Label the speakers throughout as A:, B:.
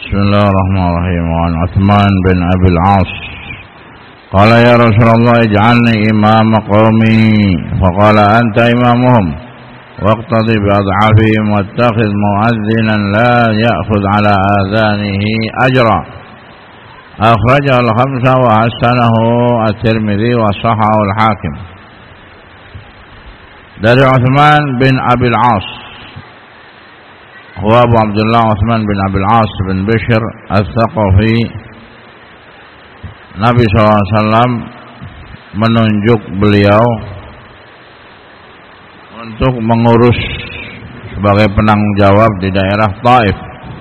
A: Bismillahirrahmanirrahim. Wa Uthman bin Abil As qala ya Rasulullah ij'alni imama qaumi faqala anta imamuhum waqtadi bi'adhafihim wattakhidh mu'adhdhinan la ya'khudh ala adhanihi ajra. Akhrajahu al-khamsa wa hasanahu at-Tirmidzi wa sahahahu al-Hakim. Dari Uthman bin Abil As, huwa Abu Abdullah Uthman bin Abil As bin Bishr Al-Thaqafi. Nabi SAW menunjuk beliau untuk mengurus sebagai penanggung jawab di daerah Taif.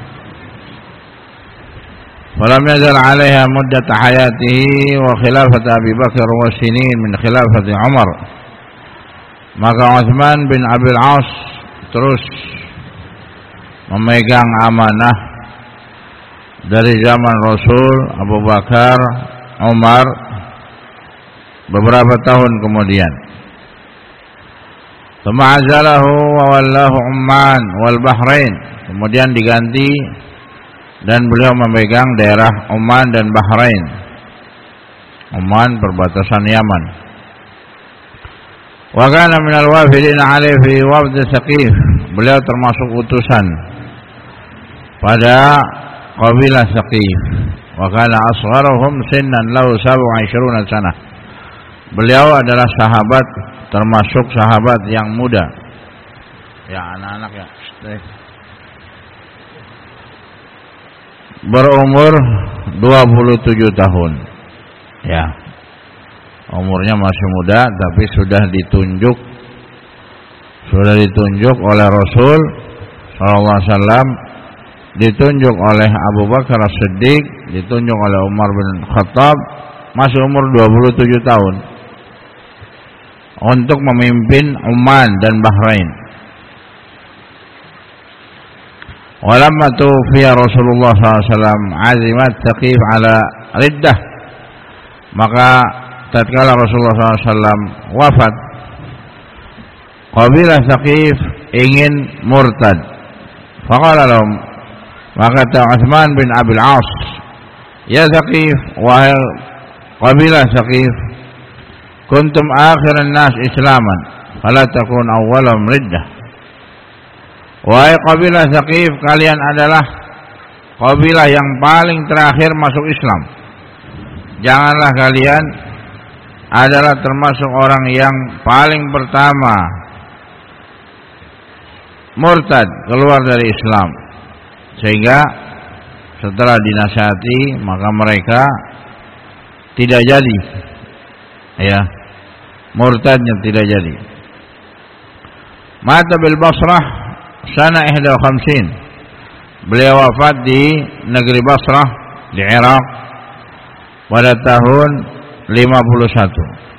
A: Falam yazal 'alaiha muddat hayatihi wa khilafat Abi Bakar wa sinin min khilafati Umar. Maka Uthman bin Abil As terus memegang amanah dari zaman Rasul, Abu Bakar, Umar beberapa tahun kemudian. Tsuma'azalahu wa wallahu Umman wal Bahrain. Kemudian diganti dan beliau memegang daerah Oman dan Bahrain. Oman perbatasan Yaman. Wa kana minal wafidin 'alaihi fi wafd Saqif. Beliau termasuk utusan pada kabilah Saqif. Wa kana asgharuhum sinnan lahu 27 sanah. Beliau adalah sahabat, termasuk sahabat yang muda. Ya anak-anak ya. Berumur 27 tahun. Ya. Umurnya masih muda tapi sudah ditunjuk oleh Rasul sallallahu alaihi wasallam, ditunjuk oleh Abu Bakar As-Siddiq, ditunjuk oleh Umar bin Khattab, masih umur 27 tahun untuk memimpin Oman dan Bahrain. Walamma tufiya Rasulullah SAW azimat Saqif ala riddah. Maka tatkala Rasulullah SAW wafat, kabilah Saqif ingin murtad. Faqala lahum, maka Uthman bin Abil As, ya Saqif, wahai kabilah Saqif, kuntum akhiran nas islaman fala takun awwalam riddah. Wahai kabilah Saqif, kalian adalah kabilah yang paling terakhir masuk Islam. Janganlah kalian adalah termasuk orang yang paling pertama murtad, keluar dari Islam. Sehingga setelah dinasihati maka mereka tidak jadi. Ya, murtadnya tidak jadi. Mata bil Basrah sana 51. Beliau wafat di negeri Basrah di Irak pada tahun 51.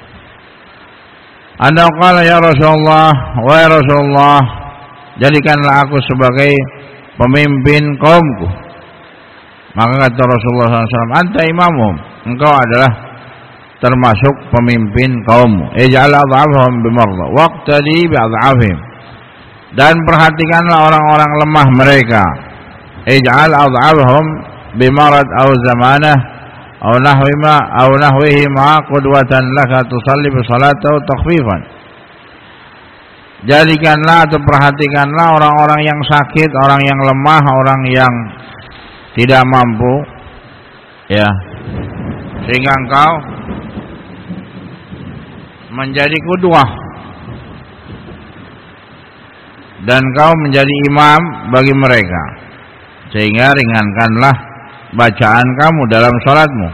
A: Anda qala ya Rasulullah, wa ya Rasulullah, jadikanlah aku sebagai pemimpin kaumku. Maka kata Rasulullah SAW, anta imamum, engkau adalah termasuk pemimpin kaummu. Ij'al adhafahum bimarda waqtadi bi'adhafihim. Dan perhatikanlah orang-orang lemah mereka. Ij'al adhafahum bimarad aw zamanah aw nahwihi ma qudwatan laka tusalli bi salatahu takhfifan. Jadikanlah atau perhatikanlah orang-orang yang sakit, orang yang lemah, orang yang tidak mampu, ya, sehingga engkau menjadi qudwah dan engkau menjadi imam bagi mereka, sehingga ringankanlah bacaan kamu dalam salatmu.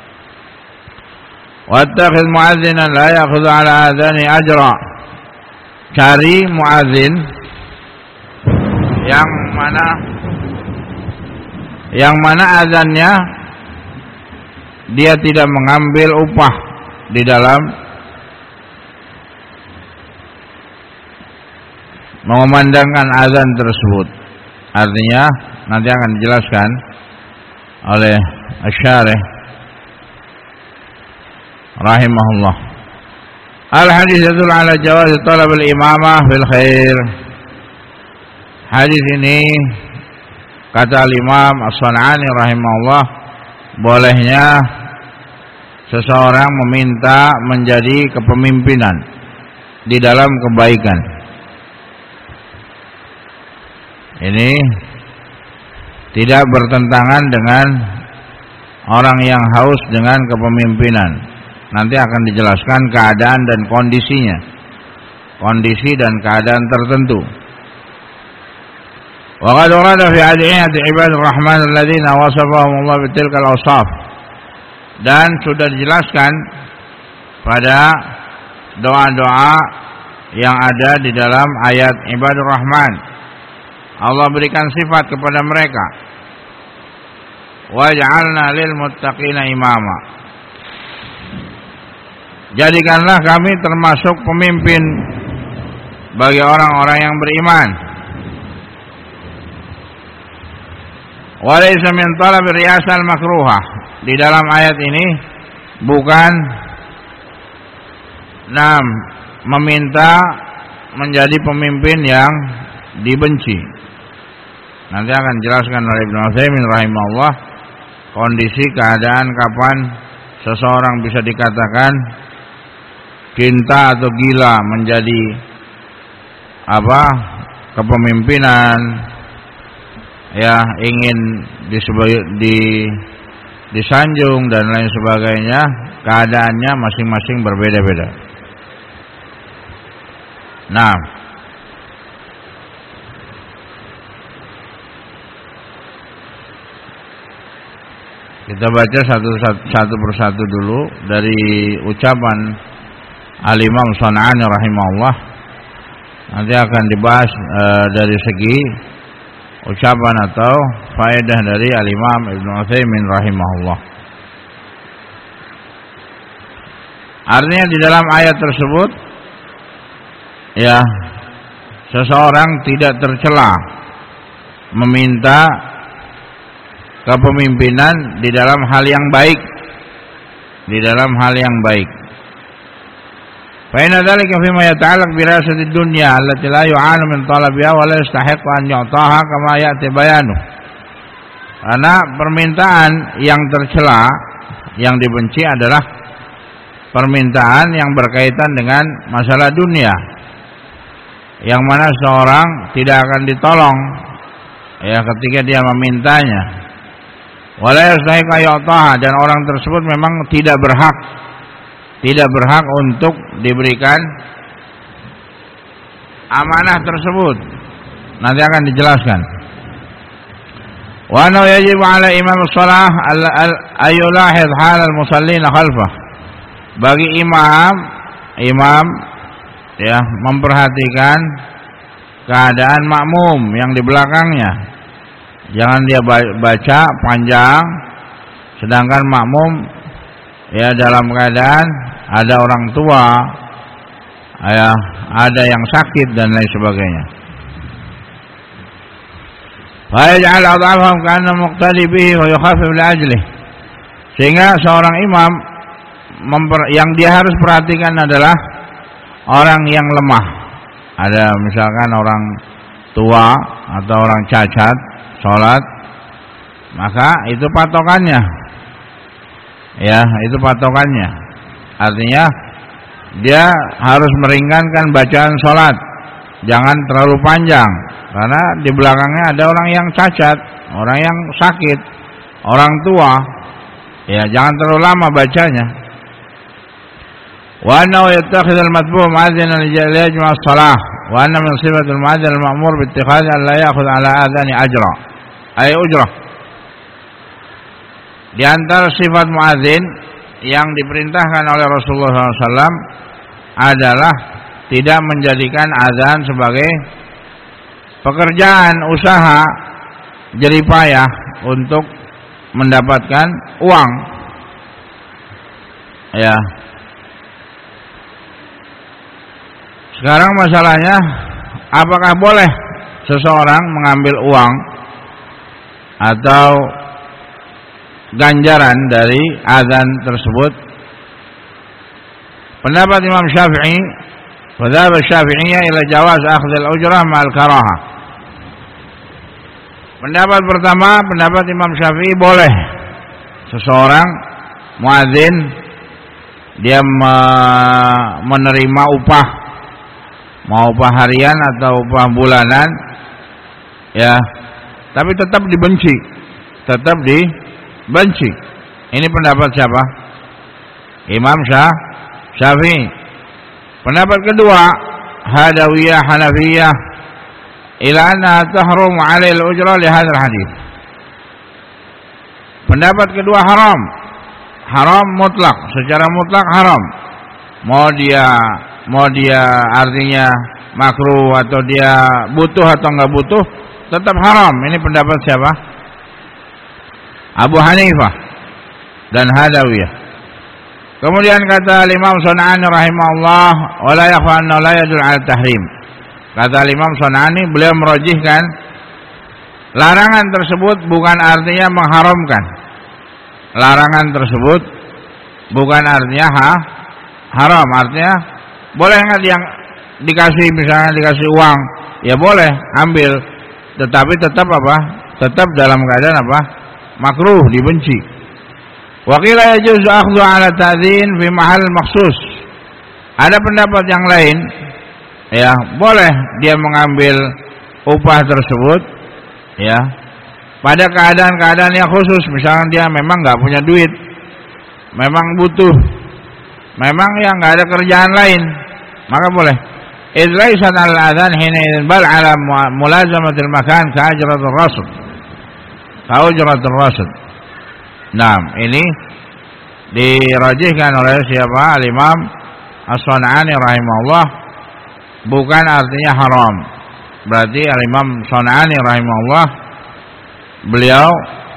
A: Wattakhidh mu'adhdhinan la ya'khudhu 'ala adhani ajra. Cari muadzin yang mana azannya dia tidak mengambil upah di dalam mengumandangkan azan tersebut. Artinya nanti akan dijelaskan oleh Asy-Syarih rahimahullah. Al-hadis yadul ala jawaz talab al-imamah fil khair. Hadis ini Kata Imam As-San'ani rahimahullah, bolehnya seseorang meminta menjadi kepemimpinan di dalam kebaikan. Ini tidak bertentangan dengan orang yang haus dengan kepemimpinan. Nanti akan dijelaskan keadaan dan kondisinya, kondisi dan keadaan tertentu. Wa qad warada fi ad'iyati ibadir rahman alladziina wasafahum Allah bitilkal awsaf. Dan sudah dijelaskan pada doa-doa yang ada di dalam ayat ibadur rahman. Allah berikan sifat kepada mereka. Waj'alna lil muttaqina imama. Jadikanlah kami termasuk pemimpin bagi orang-orang yang beriman. Walaysa min talab riyasal makruhah. Di dalam ayat ini bukan meminta menjadi pemimpin yang dibenci. Nanti akan jelaskan oleh Ibnu Utsaimin rahimahullah kondisi keadaan kapan seseorang bisa dikatakan cinta atau gila menjadi kepemimpinan, ya, ingin disanjung dan lain sebagainya. Keadaannya masing-masing berbeda-beda. Nah, kita baca satu persatu dulu dari ucapan Al-Imam San'ani rahimahullah. Nanti akan dibahas dari segi ucapan atau faedah dari Al-Imam Ibnu Utsaimin rahimahullah. Artinya di dalam ayat tersebut, ya, seseorang tidak tercela meminta kepemimpinan di dalam hal yang baik, di dalam hal yang baik. Fa inna dzalika fima yata'allaq bi riyasatid dunya allati la yu'anu min talabiha wa la yastahiqu an yu'taha kama ya'ti bayanu. Karena permintaan yang tercela, yang dibenci adalah permintaan yang berkaitan dengan masalah dunia, yang mana seorang tidak akan ditolong, ya, ketika dia memintanya. Wa la yastahiqu an yu'taha, dan orang tersebut memang tidak berhak untuk diberikan amanah tersebut. Nanti akan dijelaskan. Wa annahu yajibu 'ala imam shalah ayulahid hal al-musallin khalfah. Bagi imam ya, memperhatikan keadaan makmum yang di belakangnya. Jangan dia baca panjang sedangkan makmum, ya, dalam keadaan ada orang tua, ya, ada yang sakit dan lain sebagainya. Fa yaj'al adhafahum kana muqtadi bihi wa yukhafif li ajlihi. Sehingga seorang imam yang dia harus perhatikan adalah orang yang lemah. Ada misalkan orang tua atau orang cacat salat, maka itu patokannya. Ya, itu patokannya. Artinya dia harus meringankan bacaan sholat, jangan terlalu panjang, karena di belakangnya ada orang yang cacat, orang yang sakit, orang tua. Ya, jangan terlalu lama bacanya. Wa annahu yattakhidhu al-matbu' mu'adhdhinan li yajma' as-shalah, wa anna min sifatil mu'adhdhin al-ma'mur bi ittikhadhi an la ya'khudh 'ala adhani ajra, ay ujrah. Di antara sifat muadzin yang diperintahkan oleh Rasulullah SAW adalah tidak menjadikan azan sebagai pekerjaan usaha jeripayah untuk mendapatkan uang. Ya. Sekarang masalahnya, apakah boleh seseorang mengambil uang atau ganjaran dari azan tersebut? Pendapat Imam Syafi'i, Dzhab Syafi'iyah ila jawaz akhdh al-ujrah ma'al karahah. Pendapat pertama, pendapat Imam Syafi'i, boleh seseorang muadzin dia menerima upah, mau upah harian atau upah bulanan, ya, tapi tetap dibenci, tetap dibenci. Ini pendapat siapa? Imam Syafi'i. Pendapat kedua, Hadawiyah, Hanafiyah, ila anna tahrum 'alal ujra li hadzal hadits. Pendapat kedua haram. Haram mutlak, secara mutlak haram. Mau dia artinya makruh atau dia butuh atau enggak butuh, tetap haram. Ini pendapat siapa? Abu Hanifah dan Hadawiyah. Kemudian kata Imam Sun'ani rahimahullah, wala yakhfa anna la yadul 'ala tahrim. Kata Imam Sun'ani, beliau merajihkan larangan tersebut bukan artinya mengharamkan. Larangan tersebut bukan artinya haram, artinya boleh enggak yang dikasih, misalnya dikasih uang, ya boleh ambil, tetapi tetap apa? Tetap dalam keadaan apa? Makruh, dibenci. Wa qila yajuzu akhdhu 'ala ta'dzin fi mahal makhsus. Ada pendapat yang lain, ya, boleh dia mengambil upah tersebut, ya, pada keadaan-keadaan yang khusus. Misalnya dia memang enggak punya duit, memang butuh, memang yang enggak ada kerjaan lain, maka boleh. Idz laysat al-adzan hina bal 'ala mulazamatil makan ka ajratir rasul. Ka ajratir rasul. Nah, ini dirajihkan oleh siapa? Al-Imam As-Sun'ani rahimahullah, bukan artinya haram. Berarti Al-Imam Sun'ani rahimahullah, beliau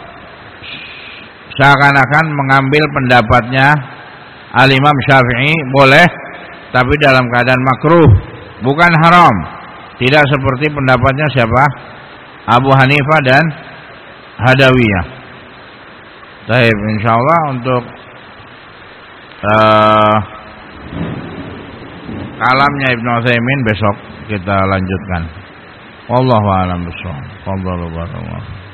A: seakan-akan mengambil pendapatnya Al-Imam Syafi'i, boleh tapi dalam keadaan makruh, bukan haram. Tidak seperti pendapatnya siapa? Abu Hanifah dan Hadawiyah. Baik, insyaallah untuk kalamnya Ibnu Utsaimin besok kita lanjutkan. Wallahu a'lam bishawab. Fadhlu barakallahu.